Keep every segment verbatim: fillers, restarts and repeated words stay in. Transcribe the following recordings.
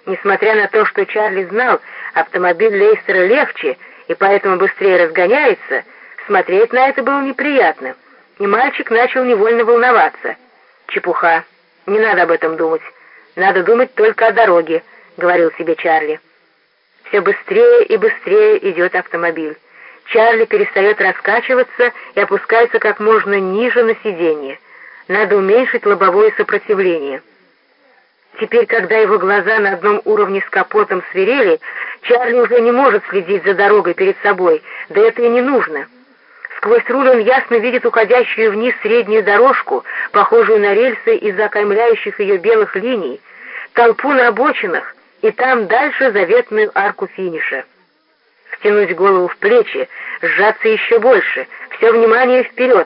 Несмотря на то, что Чарли знал, автомобиль Лейстера легче и поэтому быстрее разгоняется, смотреть на это было неприятно, и мальчик начал невольно волноваться. «Чепуха, не надо об этом думать, надо думать только о дороге», — говорил себе Чарли. Все быстрее и быстрее идет автомобиль. Чарли перестает раскачиваться и опускается как можно ниже на сиденье. Надо уменьшить лобовое сопротивление. Теперь, когда его глаза на одном уровне с капотом свирели, Чарли уже не может следить за дорогой перед собой, да это и не нужно. Сквозь руль он ясно видит уходящую вниз среднюю дорожку, похожую на рельсы из-за окаймляющих ее белых линий, толпу на обочинах, и там дальше заветную арку финиша. Втянуть голову в плечи, сжаться еще больше, все внимание вперед.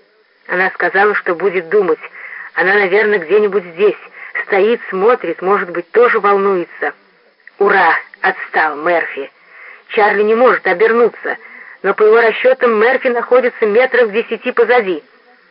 Она сказала, что будет думать. Она, наверное, где-нибудь здесь. Стоит, смотрит, может быть, тоже волнуется. Ура! Отстал Мерфи. Чарли не может обернуться, но по его расчетам Мерфи находится метров в десяти позади.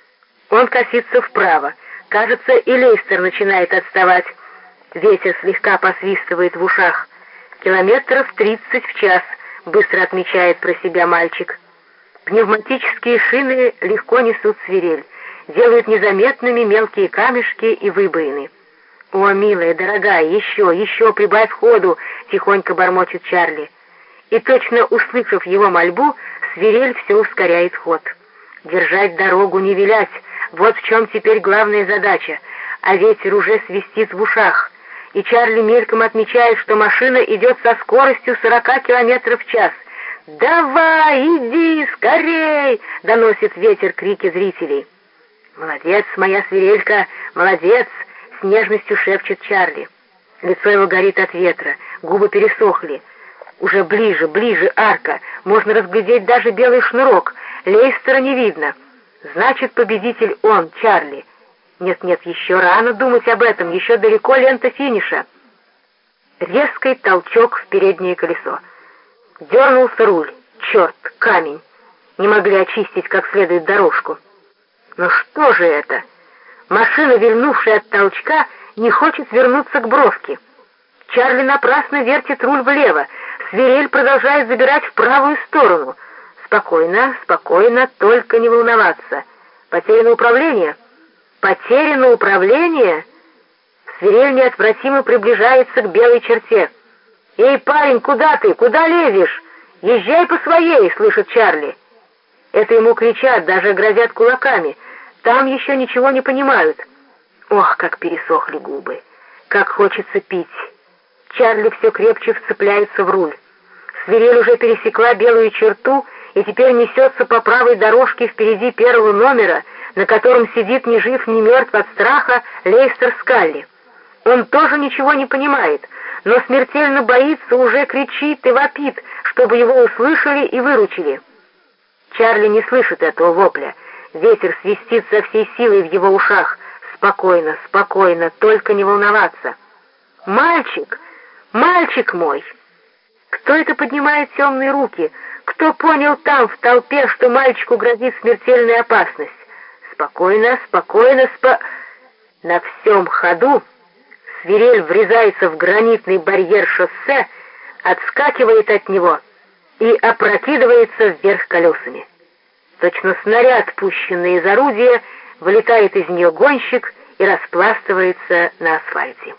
Он косится вправо. Кажется, и Лейстер начинает отставать. Ветер слегка посвистывает в ушах. Километров тридцать в час, быстро отмечает про себя мальчик. Пневматические шины легко несут свирель, делают незаметными мелкие камешки и выбоины. «О, милая, дорогая, еще, еще прибавь ходу!» — тихонько бормочет Чарли. И точно услышав его мольбу, свирель все ускоряет ход. Держать дорогу, не вилять — вот в чем теперь главная задача, а ветер уже свистит в ушах, и Чарли мельком отмечает, что машина идет со скоростью сорока километров в час. «Давай, иди, скорей!» — доносит ветер крики зрителей. «Молодец, моя свирелька, молодец!» — с нежностью шепчет Чарли. Лицо его горит от ветра, губы пересохли. Уже ближе, ближе арка, можно разглядеть даже белый шнурок. Лейстера не видно. Значит, победитель он, Чарли. Нет-нет, еще рано думать об этом, еще далеко лента финиша. Резкий толчок в переднее колесо. Дернулся руль. Черт, камень. Не могли очистить как следует дорожку. Но что же это? Машина, вильнувшая от толчка, не хочет вернуться к бровке. Чарли напрасно вертит руль влево. Свирель продолжает забирать в правую сторону. Спокойно, спокойно, только не волноваться. Потеряно управление? Потеряно управление? Свирель неотвратимо приближается к белой черте. «Эй, парень, куда ты? Куда лезешь? Езжай по своей!» — слышит Чарли. Это ему кричат, даже грозят кулаками. Там еще ничего не понимают. Ох, как пересохли губы! Как хочется пить! Чарли все крепче вцепляется в руль. Свирель уже пересекла белую черту и теперь несется по правой дорожке впереди первого номера, на котором сидит ни жив, ни мертв от страха Лейстер Скалли. Он тоже ничего не понимает, но смертельно боится, уже кричит и вопит, чтобы его услышали и выручили. Чарли не слышит этого вопля. Ветер свистит со всей силой в его ушах. Спокойно, спокойно, только не волноваться. «Мальчик! Мальчик мой!» Кто это поднимает темные руки? Кто понял там, в толпе, что мальчику грозит смертельная опасность? Спокойно, спокойно, спо... На всем ходу свирель врезается в гранитный барьер шоссе, отскакивает от него и опрокидывается вверх колесами. Точно снаряд, пущенный из орудия, вылетает из нее гонщик и распластывается на асфальте.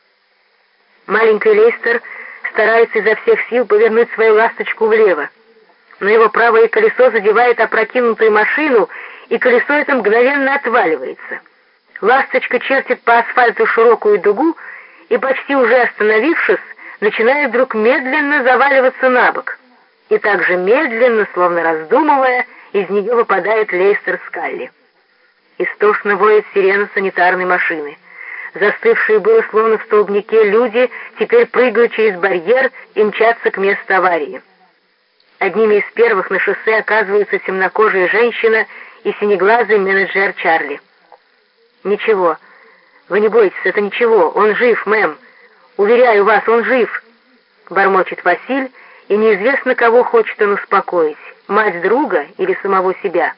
Маленький Лейстер старается изо всех сил повернуть свою ласточку влево, но его правое колесо задевает опрокинутую машину, и колесо это мгновенно отваливается. Ласточка чертит по асфальту широкую дугу и, почти уже остановившись, начинает вдруг медленно заваливаться на бок. И так же медленно, словно раздумывая, из нее выпадает Лейстер Скалли. Истошно воет сирена санитарной машины. Застывшие было словно в столбнике люди теперь прыгают через барьер и мчатся к месту аварии. Одними из первых на шоссе оказываются темнокожая женщина и синеглазый менеджер Чарли. «Ничего, вы не бойтесь, это ничего, он жив, мэм. Уверяю вас, он жив», — бормочет Василь, и неизвестно, кого хочет он успокоить, мать друга или самого себя.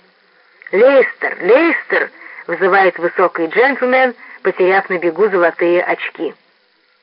«Лейстер, Лейстер!» — вызывает высокий джентльмен, потеряв на бегу золотые очки.